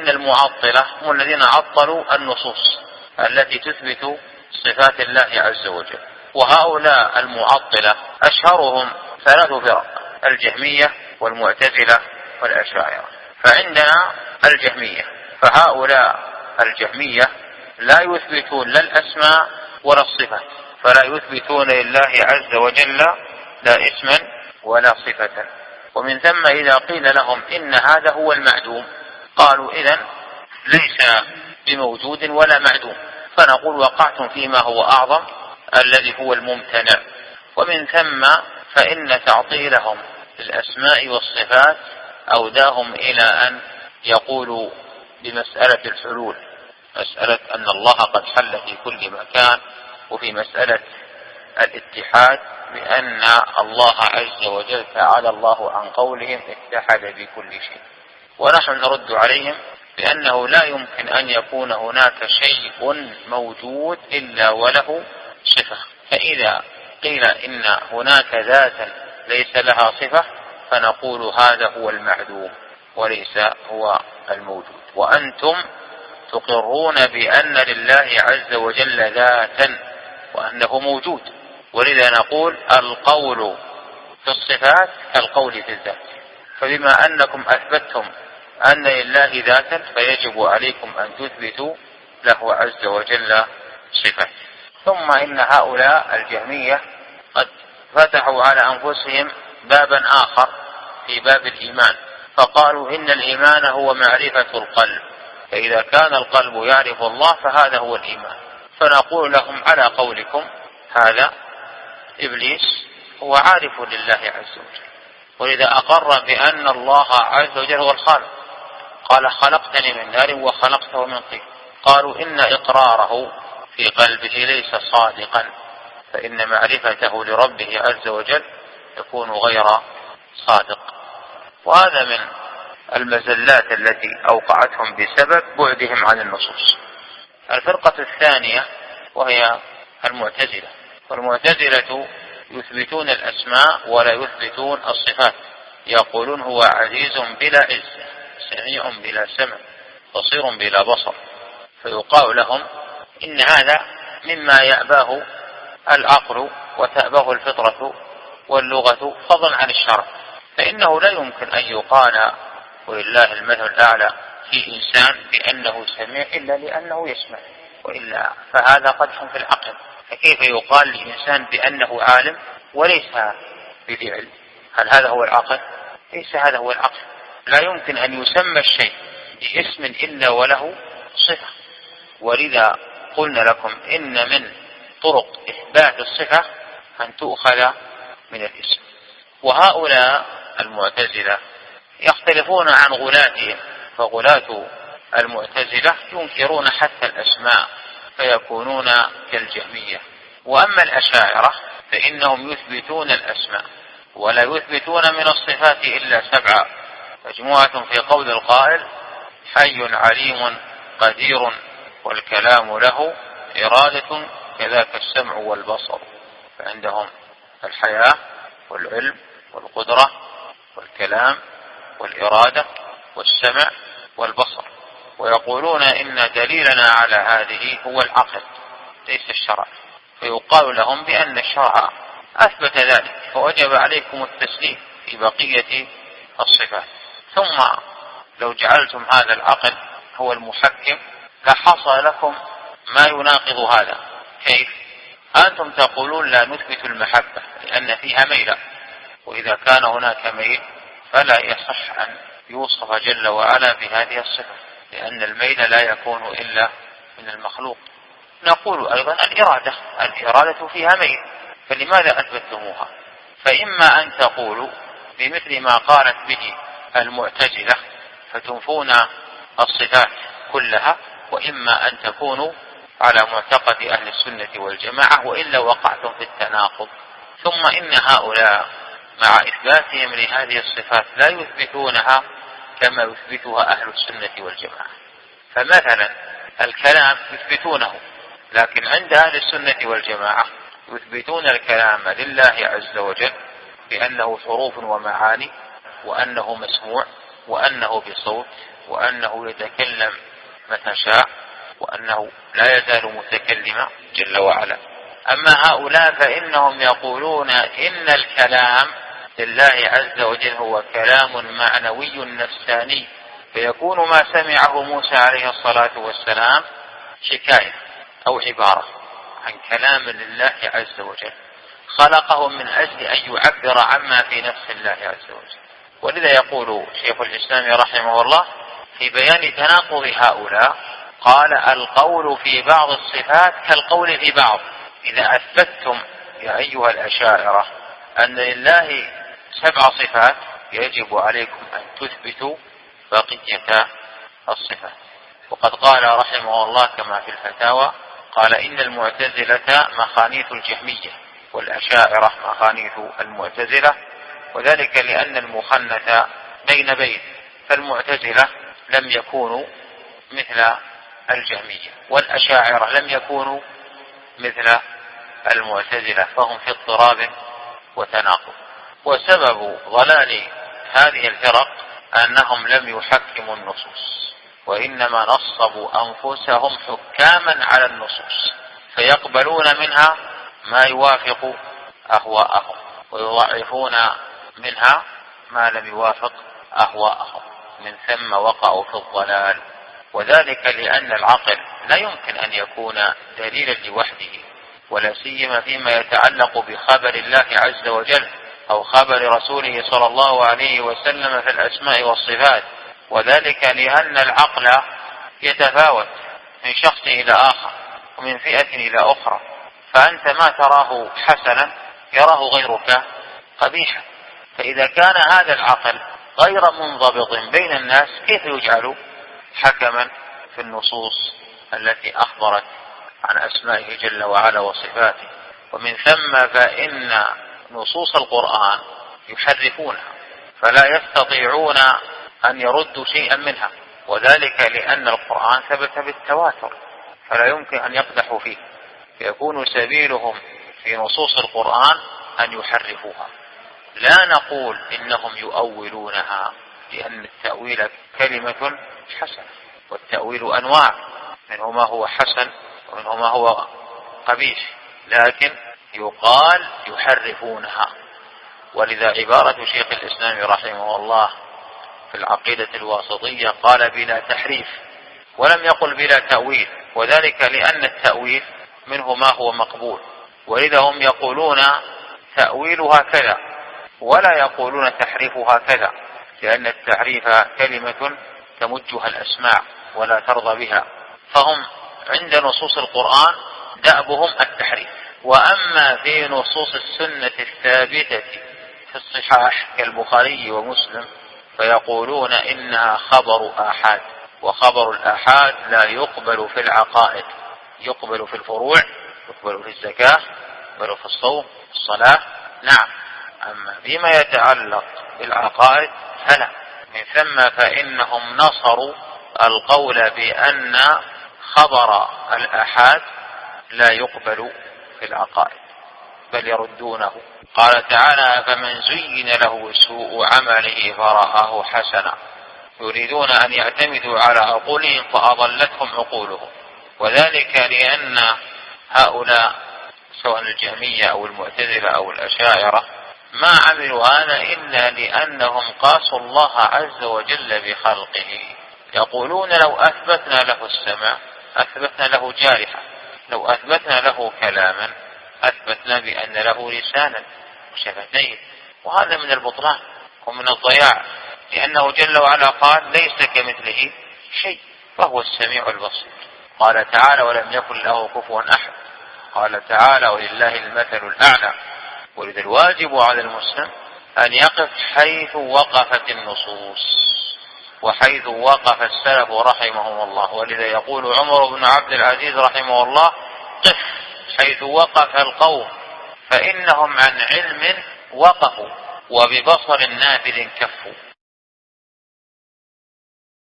فإن المعطلة هم الذين عطلوا النصوص التي تثبت صفات الله عز وجل. وهؤلاء المعطلة أشهرهم 3 فرق: الجهمية والمعتزلة والأشاعرة. فعندنا الجهمية، فهؤلاء الجهمية لا يثبتون لا الأسماء ولا الصفات، فلا يثبتون لله عز وجل لا اسما ولا صفة. ومن ثم إذا قيل لهم إن هذا هو المعدوم قالوا إذن ليس بموجود ولا معدوم، فنقول وقعتم فيما هو أعظم الذي هو الممتنع. ومن ثم فإن تعطيلهم الأسماء والصفات أوداهم إلى أن يقولوا بمسألة الحلول، مسألة أن الله قد حل في كل مكان، وفي مسألة الاتحاد بأن الله عز وجل تعالى الله عن قولهم اتحد بكل شيء. ونحن نرد عليهم بأنه لا يمكن أن يكون هناك شيء موجود إلا وله صفة، فإذا قيل إن هناك ذاتا ليس لها صفة فنقول هذا هو المعدوم وليس هو الموجود. وأنتم تقرون بأن لله عز وجل ذاتا وأنه موجود، ولذا نقول القول في الصفات كالقول في الذات. فبما أنكم أثبتتم أن لله ذاتا فيجب عليكم أن تثبتوا له عز وجل صفة. ثم إن هؤلاء الجهمية قد فتحوا على أنفسهم بابا آخر في باب الإيمان، فقالوا إن الإيمان هو معرفة القلب، فإذا كان القلب يعرف الله فهذا هو الإيمان. فنقول لهم على قولكم هذا إبليس هو عارف لله عز وجل، ولذا أقر بأن الله عز وجل هو الخالق، قال خلقتني من نار وخلقته من طين. قالوا إن إقراره في قلبه ليس صادقا، فإن معرفته لربه عز وجل يكون غير صادق. وهذا من المزلات التي أوقعتهم بسبب بعدهم عن النصوص. الفرقة الثانية وهي المعتزلة، والمعتزلة يثبتون الأسماء ولا يثبتون الصفات، يقولون هو عزيز بلا عز، سميع بلا سمع، بصير بلا بصر. فيقال لهم إن هذا مما يأباه العقل وتأباه الفطرة واللغة فضلا عن الشرع، فإنه لا يمكن أن يقال ولله المثل الأعلى في إنسان بأنه سميع إلا لأنه يسمع، وإلا فهذا قدح في العقل. فكيف يقال لإنسان بأنه عالم وليس بذي علم؟ هل هذا هو العقل؟ ليس هذا هو العقل. لا يمكن أن يسمى الشيء باسم إلا وله صفة. ولذا قلنا لكم إن من طرق إثبات الصفة أن تؤخذ من الاسم. وهؤلاء المعتزلة يختلفون عن غلاتهم، فغلاة المعتزلة ينكرون حتى الأسماء فيكونون كالجهمية. وأما الأشاعرة فإنهم يثبتون الأسماء ولا يثبتون من الصفات إلا 7، مجموعة في قول القائل حي عليم قدير والكلام له إرادة كذاك السمع والبصر. فعندهم الحياة والعلم والقدرة والكلام والإرادة والسمع والبصر، ويقولون إن دليلنا على هذه هو العقل ليس الشرع. فيقال لهم بأن الشرع أثبت ذلك، فوجب عليكم التسليم في بقية الصفات. ثم لو جعلتم هذا العقل هو المحكم لحصل لكم ما يناقض هذا. كيف؟ أنتم تقولون لا نثبت المحبة لأن فيها ميل، وإذا كان هناك ميل فلا يصح أن يوصف جل وعلا بهذه الصفة، لأن الميل لا يكون إلا من المخلوق. نقول أيضا الإرادة فيها ميل، فلماذا أثبتموها؟ فإما أن تقولوا بمثل ما قالت به المعتزلة فتنفون الصفات كلها، وإما أن تكونوا على معتقد أهل السنة والجماعة، وإلا وقعتم في التناقض. ثم إن هؤلاء مع إثباتهم لهذه الصفات لا يثبتونها كما يثبتها أهل السنة والجماعة. فمثلا الكلام يثبتونه، لكن عند أهل السنة والجماعة يثبتون الكلام لله عز وجل بأنه حروف ومعاني وأنه مسموع وأنه بصوت، وأنه يتكلم متى شاء، وأنه لا يزال متكلما جل وعلا. أما هؤلاء فإنهم يقولون إن الكلام لله عز وجل هو كلام معنوي نفساني، فيكون ما سمعه موسى عليه الصلاة والسلام حكاية أو عبارة عن كلام لله عز وجل، خلقه من أجل أن يعبر عما في نفس الله عز وجل. ولذا يقول شيخ الإسلام رحمه الله في بيان تناقض هؤلاء، قال: القول في بعض الصفات كالقول في بعض. إذا أثبتتم يا أيها الأشاعرة أن لله 7 صفات، يجب عليكم أن تثبتوا بقية الصفات. وقد قال رحمه الله كما في الفتاوى، قال: إن المعتزلة مخانيث الجهمية، والأشاعرة مخانيث المعتزلة، وذلك لأن المخنث بين بين، فالمعتزلة لم يكونوا مثل الجهمية، والأشاعرة لم يكونوا مثل المعتزلة، فهم في اضطراب وتناقض. وسبب ضلال هذه الفرق أنهم لم يحكموا النصوص، وإنما نصبوا أنفسهم حكاما على النصوص، فيقبلون منها ما يوافق أهواءهم، ويضعفون منها ما لم يوافق أهواءهم، من ثم وقعوا في الضلال. وذلك لأن العقل لا يمكن أن يكون دليلا لوحده، ولا سيما فيما يتعلق بخبر الله عز وجل أو خبر رسوله صلى الله عليه وسلم في الأسماء والصفات، وذلك لأن العقل يتفاوت من شخص إلى آخر ومن فئة إلى أخرى، فأنت ما تراه حسنا يراه غيرك قبيحا. فإذا كان هذا العقل غير منضبط بين الناس، كيف يجعل حكما في النصوص التي أخبرت عن أسمائه جل وعلا وصفاته؟ ومن ثم فإن نصوص القرآن يحرفونها، فلا يستطيعون أن يردوا شيئا منها، وذلك لأن القرآن ثبت بالتواتر، فلا يمكن أن يقدحوا فيه، فيكون سبيلهم في نصوص القرآن أن يحرفوها. لا نقول إنهم يؤولونها، لأن التأويل كلمة حسنة، والتأويل أنواع، منه ما هو حسن ومنه ما هو قبيح، لكن يقال يحرفونها. ولذا عبارة شيخ الإسلام رحمه الله في العقيدة الواسطية قال: بلا تحريف، ولم يقل بلا تأويل، وذلك لأن التأويل منه ما هو مقبول، ولذا هم يقولون تأويلها كذا ولا يقولون تحريفها كذا، لأن التحريف كلمة تمجها الأسماع ولا ترضى بها، فهم عند نصوص القرآن دأبهم التحريف. وأما في نصوص السنة الثابتة في الصحاح كالبخاري ومسلم فيقولون إنها خبر آحاد، وخبر الآحاد لا يقبل في العقائد، يقبل في الفروع، يقبل في الزكاة، يقبل في الصوم، الصلاة، نعم. أما بما يتعلق بالعقائد فلا. من ثم فإنهم نصروا القول بأن خبر الآحاد لا يقبل في العقائد، بل يردونه. قال تعالى: فمن زين له سوء عمله فرآه حسنا، يريدون أن يعتمدوا على عقولهم فأضلتهم عقولهم. وذلك لأن هؤلاء سواء الجهمية أو المعتزلة أو الأشاعرة ما عملوا هذا إلا لأنهم قاسوا الله عز وجل بخلقه. يقولون لو أثبتنا له السمع أثبتنا له جارحة، لو أثبتنا له كلاما أثبتنا بأن له لسانا وشفتين، وهذا من البطلان ومن الضياع، لأنه جل وعلا قال: ليس كمثله شيء فهو السميع البصير. قال تعالى: ولم يكن له كفوا أحد. قال تعالى: ولله المثل الأعلى. ولذا الواجب على المسلم أن يقف حيث وقفت النصوص وحيث وقف السلف رحمهم الله. ولذا يقول عمر بن عبد العزيز رحمه الله: قف حيث وقف القوم فإنهم عن علم وقفوا وببصر نافذ كفوا.